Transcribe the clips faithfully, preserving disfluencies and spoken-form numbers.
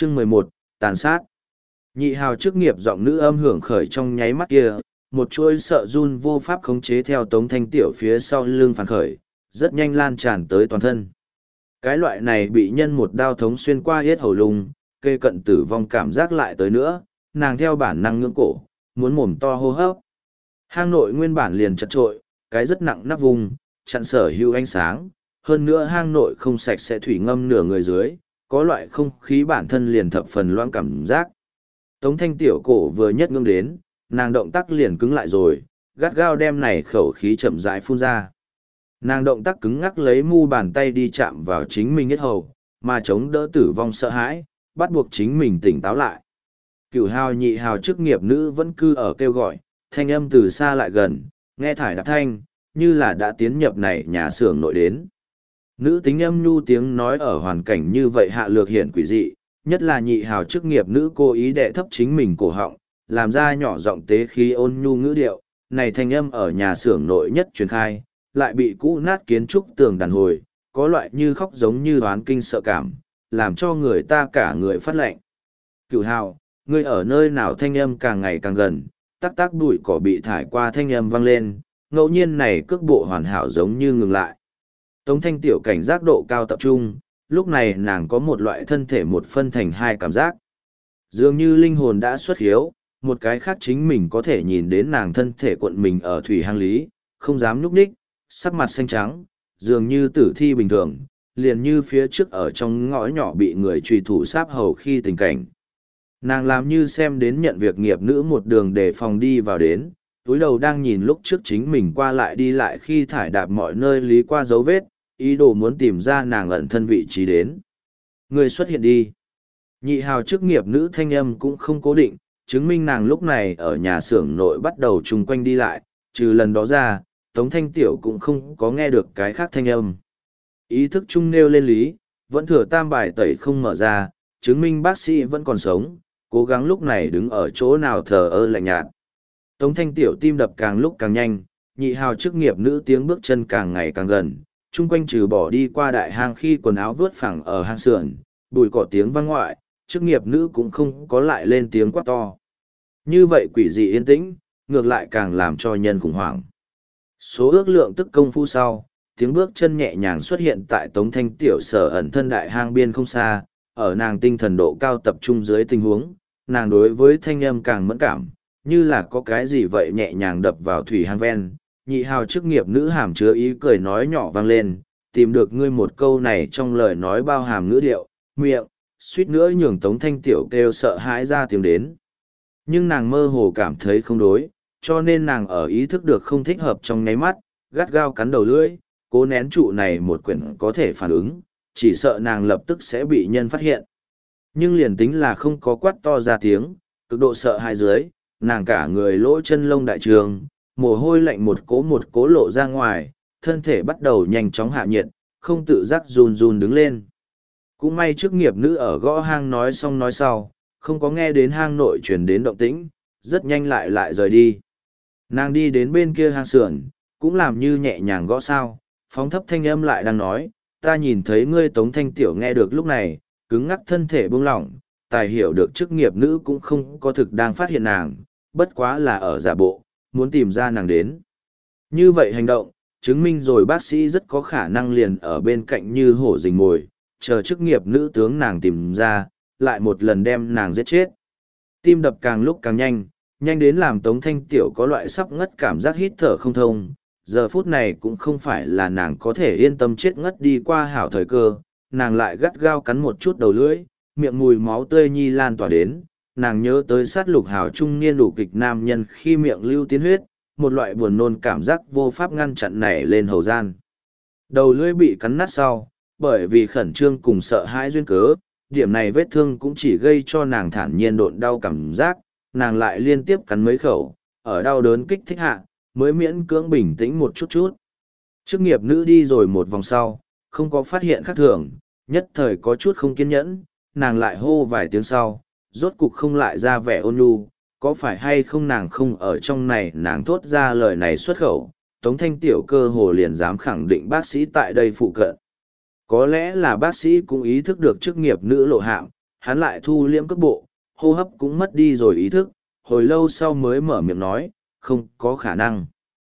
Chương mười một, tàn sát. Nhị hào chức nghiệp giọng nữ âm hưởng khởi trong nháy mắt kia, một chuỗi sợ run vô pháp khống chế theo Tống Thanh Tiểu phía sau lưng phản khởi, rất nhanh lan tràn tới toàn thân. Cái loại này bị nhân một đao thống xuyên qua yết hầu lung, kê cận tử vong cảm giác lại tới nữa, nàng theo bản năng ngưỡng cổ, muốn mồm to hô hấp. Hang nội nguyên bản liền chật trội, cái rất nặng nắp vùng, chặn sở hữu ánh sáng, hơn nữa hang nội không sạch sẽ thủy ngâm nửa người dưới, có loại không khí bản thân liền thập phần loãng cảm giác. Tống Thanh Tiểu cổ vừa nhất ngưng đến, nàng động tác liền cứng lại rồi, gắt gao đem này khẩu khí chậm rãi phun ra. Nàng động tác cứng ngắc lấy mu bàn tay đi chạm vào chính mình hết hầu, mà chống đỡ tử vong sợ hãi, bắt buộc chính mình tỉnh táo lại. Cửu hào nhị hào chức nghiệp nữ vẫn cư ở kêu gọi, thanh âm từ xa lại gần, nghe thải đạp thanh, như là đã tiến nhập này nhà xưởng nội đến. Nữ tính âm nhu tiếng nói ở hoàn cảnh như vậy hạ lược hiển quỷ dị, nhất là nhị hào chức nghiệp nữ cố ý đệ thấp chính mình cổ họng, làm ra nhỏ giọng tế khí ôn nhu ngữ điệu, này thanh âm ở nhà xưởng nội nhất truyền khai, lại bị cũ nát kiến trúc tường đàn hồi, có loại như khóc giống như đoán kinh sợ cảm, làm cho người ta cả người phát lệnh. Cửu hào, ngươi ở nơi nào thanh âm càng ngày càng gần, tắc tắc bụi cỏ bị thải qua thanh âm vang lên, ngẫu nhiên này cước bộ hoàn hảo giống như ngừng lại. Tống Thanh Tiểu cảnh giác độ cao tập trung, lúc này nàng có một loại thân thể một phân thành hai cảm giác. Dường như linh hồn đã xuất hiếu, một cái khác chính mình có thể nhìn đến nàng thân thể cuộn mình ở thủy hang lý, không dám nhúc nhích, sắc mặt xanh trắng, dường như tử thi bình thường, liền như phía trước ở trong ngõ nhỏ bị người truy thủ sáp hầu khi tình cảnh. Nàng làm như xem đến nhận việc nghiệp nữ một đường để phòng đi vào đến, túi đầu đang nhìn lúc trước chính mình qua lại đi lại khi thải đạp mọi nơi lý qua dấu vết, ý đồ muốn tìm ra nàng ẩn thân vị trí đến. Người xuất hiện đi. Nhị hào chức nghiệp nữ thanh âm cũng không cố định, chứng minh nàng lúc này ở nhà xưởng nội bắt đầu chung quanh đi lại, trừ lần đó ra, Tống Thanh Tiểu cũng không có nghe được cái khác thanh âm. Ý thức chung nêu lên lý, vẫn thừa tam bài tẩy không mở ra, chứng minh bác sĩ vẫn còn sống, cố gắng lúc này đứng ở chỗ nào thờ ơ lạnh nhạt. Tống Thanh Tiểu tim đập càng lúc càng nhanh, nhị hào chức nghiệp nữ tiếng bước chân càng ngày càng gần, chung quanh trừ bỏ đi qua đại hang khi quần áo vướt phẳng ở hang sườn, bùi cỏ tiếng vang ngoại, chức nghiệp nữ cũng không có lại lên tiếng quát to. Như vậy quỷ dị yên tĩnh, ngược lại càng làm cho nhân khủng hoảng. Số ước lượng tức công phu sau, tiếng bước chân nhẹ nhàng xuất hiện tại Tống Thanh Tiểu sở ẩn thân đại hang biên không xa, ở nàng tinh thần độ cao tập trung dưới tình huống, nàng đối với thanh âm càng mẫn cảm, như là có cái gì vậy nhẹ nhàng đập vào thủy hang ven. Nhị hào chức nghiệp nữ hàm chứa ý cười nói nhỏ vang lên, tìm được ngươi một câu này trong lời nói bao hàm ngữ điệu, miệng, suýt nữa nhường Tống Thanh Tiểu kêu sợ hãi ra tiếng đến. Nhưng nàng mơ hồ cảm thấy không đối, cho nên nàng ở ý thức được không thích hợp trong nháy mắt, gắt gao cắn đầu lưỡi, cố nén trụ này một quyển có thể phản ứng, chỉ sợ nàng lập tức sẽ bị nhân phát hiện. Nhưng liền tính là không có quát to ra tiếng, cực độ sợ hãi dưới, nàng cả người lỗ chân lông đại trường, mồ hôi lạnh một cố một cố lộ ra ngoài, thân thể bắt đầu nhanh chóng hạ nhiệt, không tự giác run run đứng lên. Cũng may chức nghiệp nữ ở gõ hang nói xong nói sau, không có nghe đến hang nội truyền đến động tĩnh, rất nhanh lại lại rời đi. Nàng đi đến bên kia hang sườn, cũng làm như nhẹ nhàng gõ sao, phóng thấp thanh âm lại đang nói, ta nhìn thấy ngươi Tống Thanh Tiểu nghe được lúc này, cứng ngắc thân thể buông lỏng, tài hiểu được chức nghiệp nữ cũng không có thực đang phát hiện nàng, bất quá là ở giả bộ, muốn tìm ra nàng đến. Như vậy hành động, chứng minh rồi bác sĩ rất có khả năng liền ở bên cạnh như hổ rình mồi, chờ chức nghiệp nữ tướng nàng tìm ra, lại một lần đem nàng giết chết. Tim đập càng lúc càng nhanh, nhanh đến làm Tống Thanh Tiểu có loại sắp ngất cảm giác hít thở không thông. Giờ phút này cũng không phải là nàng có thể yên tâm chết ngất đi qua hảo thời cơ, nàng lại gắt gao cắn một chút đầu lưỡi, miệng mùi máu tươi nhi lan tỏa đến, nàng nhớ tới sát lục hảo trung niên đủ kịch nam nhân khi miệng lưu tiến huyết, một loại buồn nôn cảm giác vô pháp ngăn chặn nảy lên hầu gian. Đầu lưỡi bị cắn nát sau, bởi vì khẩn trương cùng sợ hãi duyên cớ, điểm này vết thương cũng chỉ gây cho nàng thản nhiên độn đau cảm giác, nàng lại liên tiếp cắn mấy khẩu, ở đau đớn kích thích hạ, mới miễn cưỡng bình tĩnh một chút chút. Chức nghiệp nữ đi rồi một vòng sau, không có phát hiện khác thường, nhất thời có chút không kiên nhẫn, nàng lại hô vài tiếng sau, rốt cục không lại ra vẻ ôn nhu, có phải hay không nàng không ở trong này nàng thốt ra lời này xuất khẩu, Tống Thanh Tiểu cơ hồ liền dám khẳng định bác sĩ tại đây phụ cận. Có lẽ là bác sĩ cũng ý thức được chức nghiệp nữ lộ hạm, hắn lại thu liễm cước bộ, hô hấp cũng mất đi rồi ý thức, hồi lâu sau mới mở miệng nói, không có khả năng.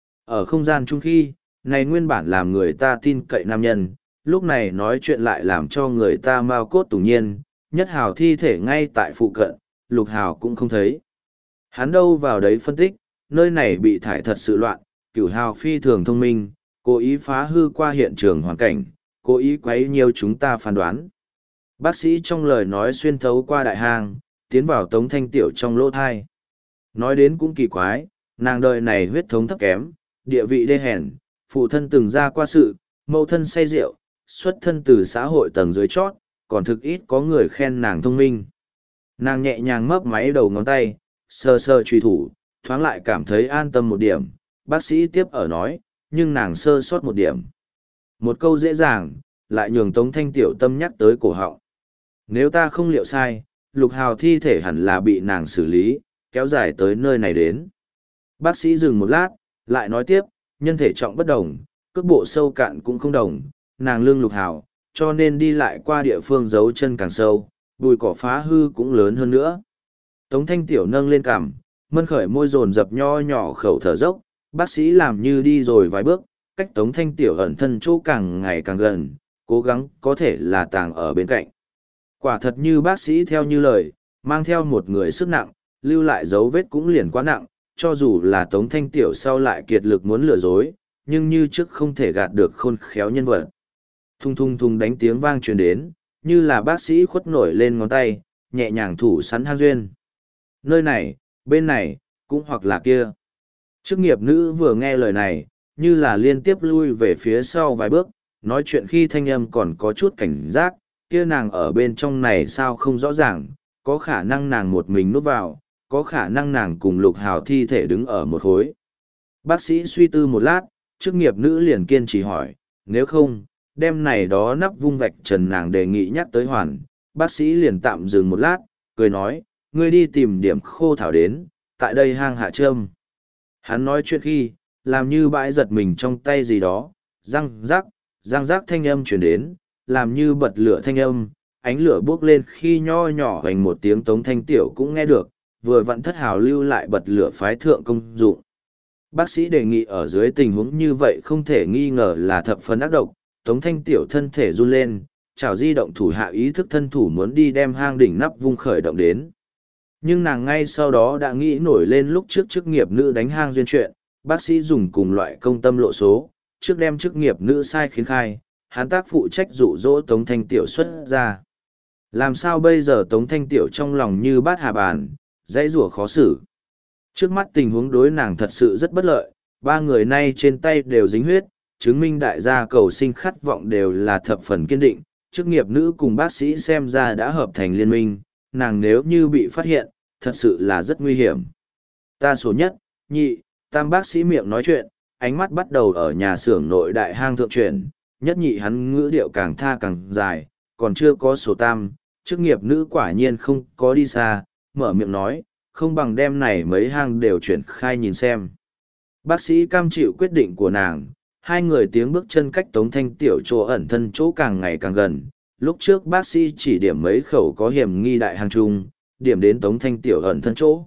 Ở không gian chung khi, này nguyên bản làm người ta tin cậy nam nhân, lúc này nói chuyện lại làm cho người ta mau cốt tủng nhiên, nhất hào thi thể ngay tại phụ cận, lục hào cũng không thấy. Hắn đâu vào đấy phân tích, nơi này bị thải thật sự loạn, cửu hào phi thường thông minh, cố ý phá hư qua hiện trường hoàn cảnh, cố ý quấy nhiều chúng ta phán đoán. Bác sĩ trong lời nói xuyên thấu qua đại hang, tiến vào Tống Thanh Tiểu trong lỗ thai. Nói đến cũng kỳ quái, nàng đời này huyết thống thấp kém, địa vị đê hèn, phụ thân từng ra qua sự, mẫu thân say rượu, xuất thân từ xã hội tầng dưới chót, còn thực ít có người khen nàng thông minh. Nàng nhẹ nhàng mấp máy đầu ngón tay, sơ sơ truy thủ, thoáng lại cảm thấy an tâm một điểm, bác sĩ tiếp ở nói, nhưng nàng sơ sót một điểm. Một câu dễ dàng, lại nhường Tống Thanh Tiểu tâm nhắc tới cổ họng. Nếu ta không liệu sai, lục hào thi thể hẳn là bị nàng xử lý, kéo dài tới nơi này đến. Bác sĩ dừng một lát, lại nói tiếp, nhân thể trọng bất đồng, cước bộ sâu cạn cũng không đồng, nàng lương lục hào, cho nên đi lại qua địa phương giấu chân càng sâu, bùi cỏ phá hư cũng lớn hơn nữa. Tống Thanh Tiểu nâng lên cằm, mân khởi môi dồn dập nho nhỏ khẩu thở dốc, bác sĩ làm như đi rồi vài bước, cách Tống Thanh Tiểu ẩn thân chỗ càng ngày càng gần, cố gắng có thể là tàng ở bên cạnh. Quả thật như bác sĩ theo như lời, mang theo một người sức nặng, lưu lại dấu vết cũng liền quá nặng, cho dù là Tống Thanh Tiểu sau lại kiệt lực muốn lừa dối, nhưng như trước không thể gạt được khôn khéo nhân vật. Thung thung thung đánh tiếng vang truyền đến, như là bác sĩ khuất nổi lên ngón tay, nhẹ nhàng thủ sắn hang duyên. Nơi này, bên này, cũng hoặc là kia. Chức nghiệp nữ vừa nghe lời này, như là liên tiếp lui về phía sau vài bước, nói chuyện khi thanh âm còn có chút cảnh giác, kia nàng ở bên trong này sao không rõ ràng, có khả năng nàng một mình núp vào, có khả năng nàng cùng lục hào thi thể đứng ở một khối. Bác sĩ suy tư một lát, chức nghiệp nữ liền kiên trì hỏi, nếu không, đem này đó nắp vung vạch trần nàng đề nghị nhắc tới hoàn, bác sĩ liền tạm dừng một lát, cười nói, ngươi đi tìm điểm khô thảo đến, tại đây hang hạ trâm. Hắn nói chuyện khi, làm như bãi giật mình trong tay gì đó, răng rắc, răng rắc thanh âm chuyển đến, làm như bật lửa thanh âm, ánh lửa bốc lên khi nho nhỏ hoành một tiếng Tống Thanh Tiểu cũng nghe được, vừa vặn thất hào lưu lại bật lửa phái thượng công dụng. Bác sĩ đề nghị ở dưới tình huống như vậy không thể nghi ngờ là thập phần ác độc, Tống Thanh Tiểu thân thể run lên, chảo di động thủ hạ ý thức thân thủ muốn đi đem hang đỉnh nắp vung khởi động đến. Nhưng nàng ngay sau đó đã nghĩ nổi lên lúc trước chức nghiệp nữ đánh hang duyên chuyện, bác sĩ dùng cùng loại công tâm lộ số, trước đem chức nghiệp nữ sai khiến khai, hắn tác phụ trách dụ dỗ Tống Thanh Tiểu xuất ra. Làm sao bây giờ Tống Thanh Tiểu trong lòng như bát hà bàn, dãy rủa khó xử. Trước mắt tình huống đối nàng thật sự rất bất lợi, ba người nay trên tay đều dính huyết, chứng minh đại gia cầu sinh khát vọng đều là thập phần kiên định, chức nghiệp nữ cùng bác sĩ xem ra đã hợp thành liên minh, nàng nếu như bị phát hiện, thật sự là rất nguy hiểm. Ta số nhất, nhị, tam bác sĩ miệng nói chuyện, ánh mắt bắt đầu ở nhà xưởng nội đại hang thượng chuyển, nhất nhị hắn ngữ điệu càng tha càng dài, còn chưa có số tam, chức nghiệp nữ quả nhiên không có đi xa, mở miệng nói, không bằng đem này mấy hang đều chuyển khai nhìn xem. Bác sĩ cam chịu quyết định của nàng, hai người tiếng bước chân cách Tống Thanh Tiểu chỗ ẩn thân chỗ càng ngày càng gần. Lúc trước bác sĩ chỉ điểm mấy khẩu có hiểm nghi đại hang chung, điểm đến Tống Thanh Tiểu ẩn thân chỗ.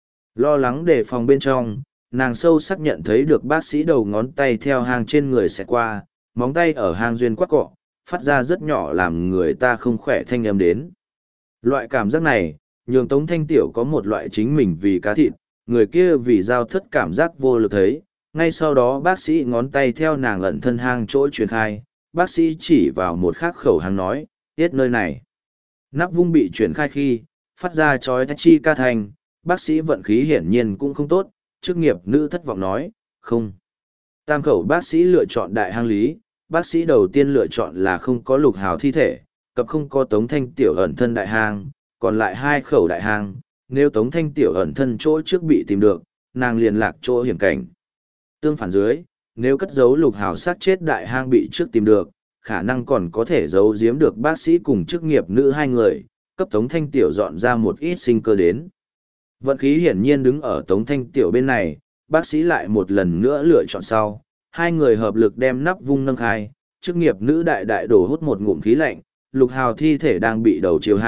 Lo lắng đề phòng bên trong, nàng sâu sắc nhận thấy được bác sĩ đầu ngón tay theo hang trên người sẽ qua, móng tay ở hang duyên quắc cọ, phát ra rất nhỏ làm người ta không khỏe thanh âm đến. Loại cảm giác này, nhường Tống Thanh Tiểu có một loại chính mình vì cá thịt, người kia vì giao thất cảm giác vô lực thấy. Ngay sau đó bác sĩ ngón tay theo nàng ẩn thân hang chỗ truyền khai, bác sĩ chỉ vào một khắc khẩu hang nói, tiết nơi này. Nắp vung bị chuyển khai khi, phát ra chói tai chi ca thành, bác sĩ vận khí hiển nhiên cũng không tốt, chức nghiệp nữ thất vọng nói, không. Tam khẩu bác sĩ lựa chọn đại hang lý, bác sĩ đầu tiên lựa chọn là không có lục hào thi thể, cập không có Tống Thanh Tiểu ẩn thân đại hang, còn lại hai khẩu đại hang, nếu Tống Thanh Tiểu ẩn thân chỗ trước bị tìm được, nàng liền lạc chỗ hiểm cảnh. Tương phản dưới, nếu cất giấu lục hào sát chết đại hang bị trước tìm được, khả năng còn có thể giấu giếm được bác sĩ cùng chức nghiệp nữ hai người, cấp Tống Thanh Tiểu dọn ra một ít sinh cơ đến. Vận khí hiển nhiên đứng ở Tống Thanh Tiểu bên này, bác sĩ lại một lần nữa lựa chọn sau, hai người hợp lực đem nắp vung nâng khai, chức nghiệp nữ đại đại đổ hút một ngụm khí lạnh, lục hào thi thể đang bị đầu chiều hạ,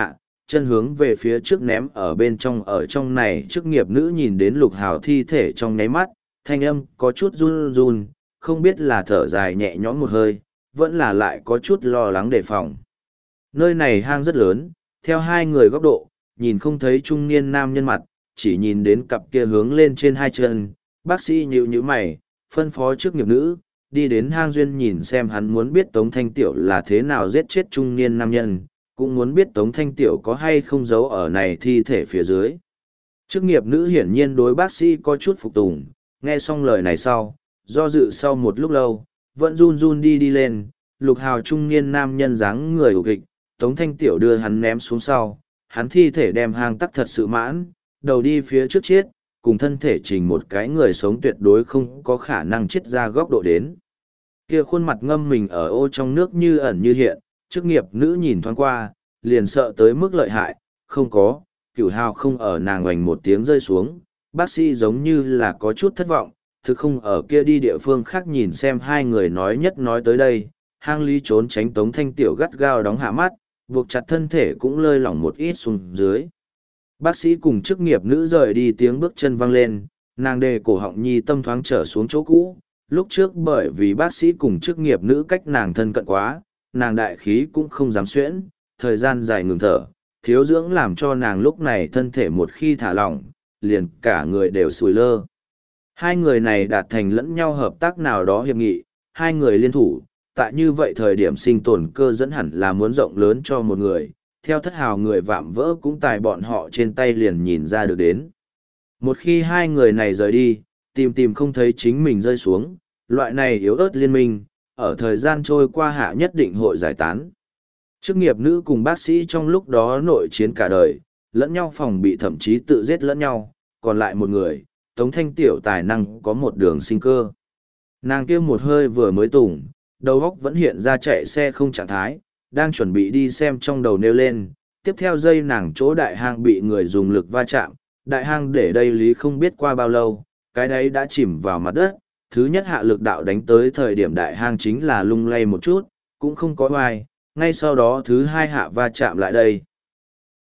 chân hướng về phía trước ném ở bên trong. Ở trong này chức nghiệp nữ nhìn đến Lục Hào thi thể trong nháy mắt, thanh âm có chút run run, không biết là thở dài nhẹ nhõm một hơi, vẫn là lại có chút lo lắng đề phòng. Nơi này hang rất lớn, theo hai người góc độ, nhìn không thấy trung niên nam nhân mặt, chỉ nhìn đến cặp kia hướng lên trên hai chân. Bác sĩ nhíu nhíu mày, phân phó chức nghiệp nữ, đi đến hang duyên nhìn xem, hắn muốn biết Tống Thanh Tiểu là thế nào giết chết trung niên nam nhân, cũng muốn biết Tống Thanh Tiểu có hay không giấu ở này thi thể phía dưới. Chức nghiệp nữ hiển nhiên đối bác sĩ có chút phục tùng, nghe xong lời này sau, do dự sau một lúc lâu, vẫn run run đi đi lên. Lục Hào trung niên nam nhân dáng người ủ kịch, Tống Thanh Tiểu đưa hắn ném xuống sau, hắn thi thể đem hang tắc thật sự mãn, đầu đi phía trước chết, cùng thân thể trình một cái người sống tuyệt đối không có khả năng chết ra góc độ đến. Kia khuôn mặt ngâm mình ở ô trong nước như ẩn như hiện, chức nghiệp nữ nhìn thoáng qua, liền sợ tới mức lợi hại, không có, Cửu Hào không ở, nàng oành một tiếng rơi xuống, bác sĩ giống như là có chút thất vọng, thực không ở kia đi địa phương khác nhìn xem. Hai người nói nhất nói tới đây, hang lý trốn tránh Tống Thanh Tiểu gắt gao đóng hạ mắt, buộc chặt thân thể cũng lơi lỏng một ít xuống dưới. Bác sĩ cùng chức nghiệp nữ rời đi, tiếng bước chân vang lên, nàng đề cổ họng nhi tâm thoáng trở xuống chỗ cũ. Lúc trước bởi vì bác sĩ cùng chức nghiệp nữ cách nàng thân cận quá, nàng đại khí cũng không dám xuyễn, thời gian dài ngừng thở, thiếu dưỡng làm cho nàng lúc này thân thể một khi thả lỏng, liền cả người đều sùi lơ. Hai người này đạt thành lẫn nhau hợp tác nào đó hiệp nghị, hai người liên thủ, tại như vậy thời điểm sinh tồn cơ dẫn hẳn là muốn rộng lớn cho một người, theo Thất Hào người vạm vỡ cũng tài bọn họ trên tay liền nhìn ra được đến. Một khi hai người này rời đi, tìm tìm không thấy chính mình rơi xuống, loại này yếu ớt liên minh, ở thời gian trôi qua hạ nhất định hội giải tán. Chức nghiệp nữ cùng bác sĩ trong lúc đó nội chiến cả đời, lẫn nhau phòng bị, thậm chí tự giết lẫn nhau, còn lại một người, Tống Thanh Tiểu tài năng có một đường sinh cơ. Nàng kia một hơi vừa mới tủng, đầu óc vẫn hiện ra chạy xe không trạng thái, đang chuẩn bị đi xem trong đầu nêu lên, tiếp theo giây nàng chỗ đại hang bị người dùng lực va chạm, đại hang để đây lý không biết qua bao lâu, cái đấy đã chìm vào mặt đất. Thứ nhất hạ lực đạo đánh tới thời điểm đại hang chính là lung lay một chút, cũng không có oai, ngay sau đó thứ hai hạ va chạm lại đây.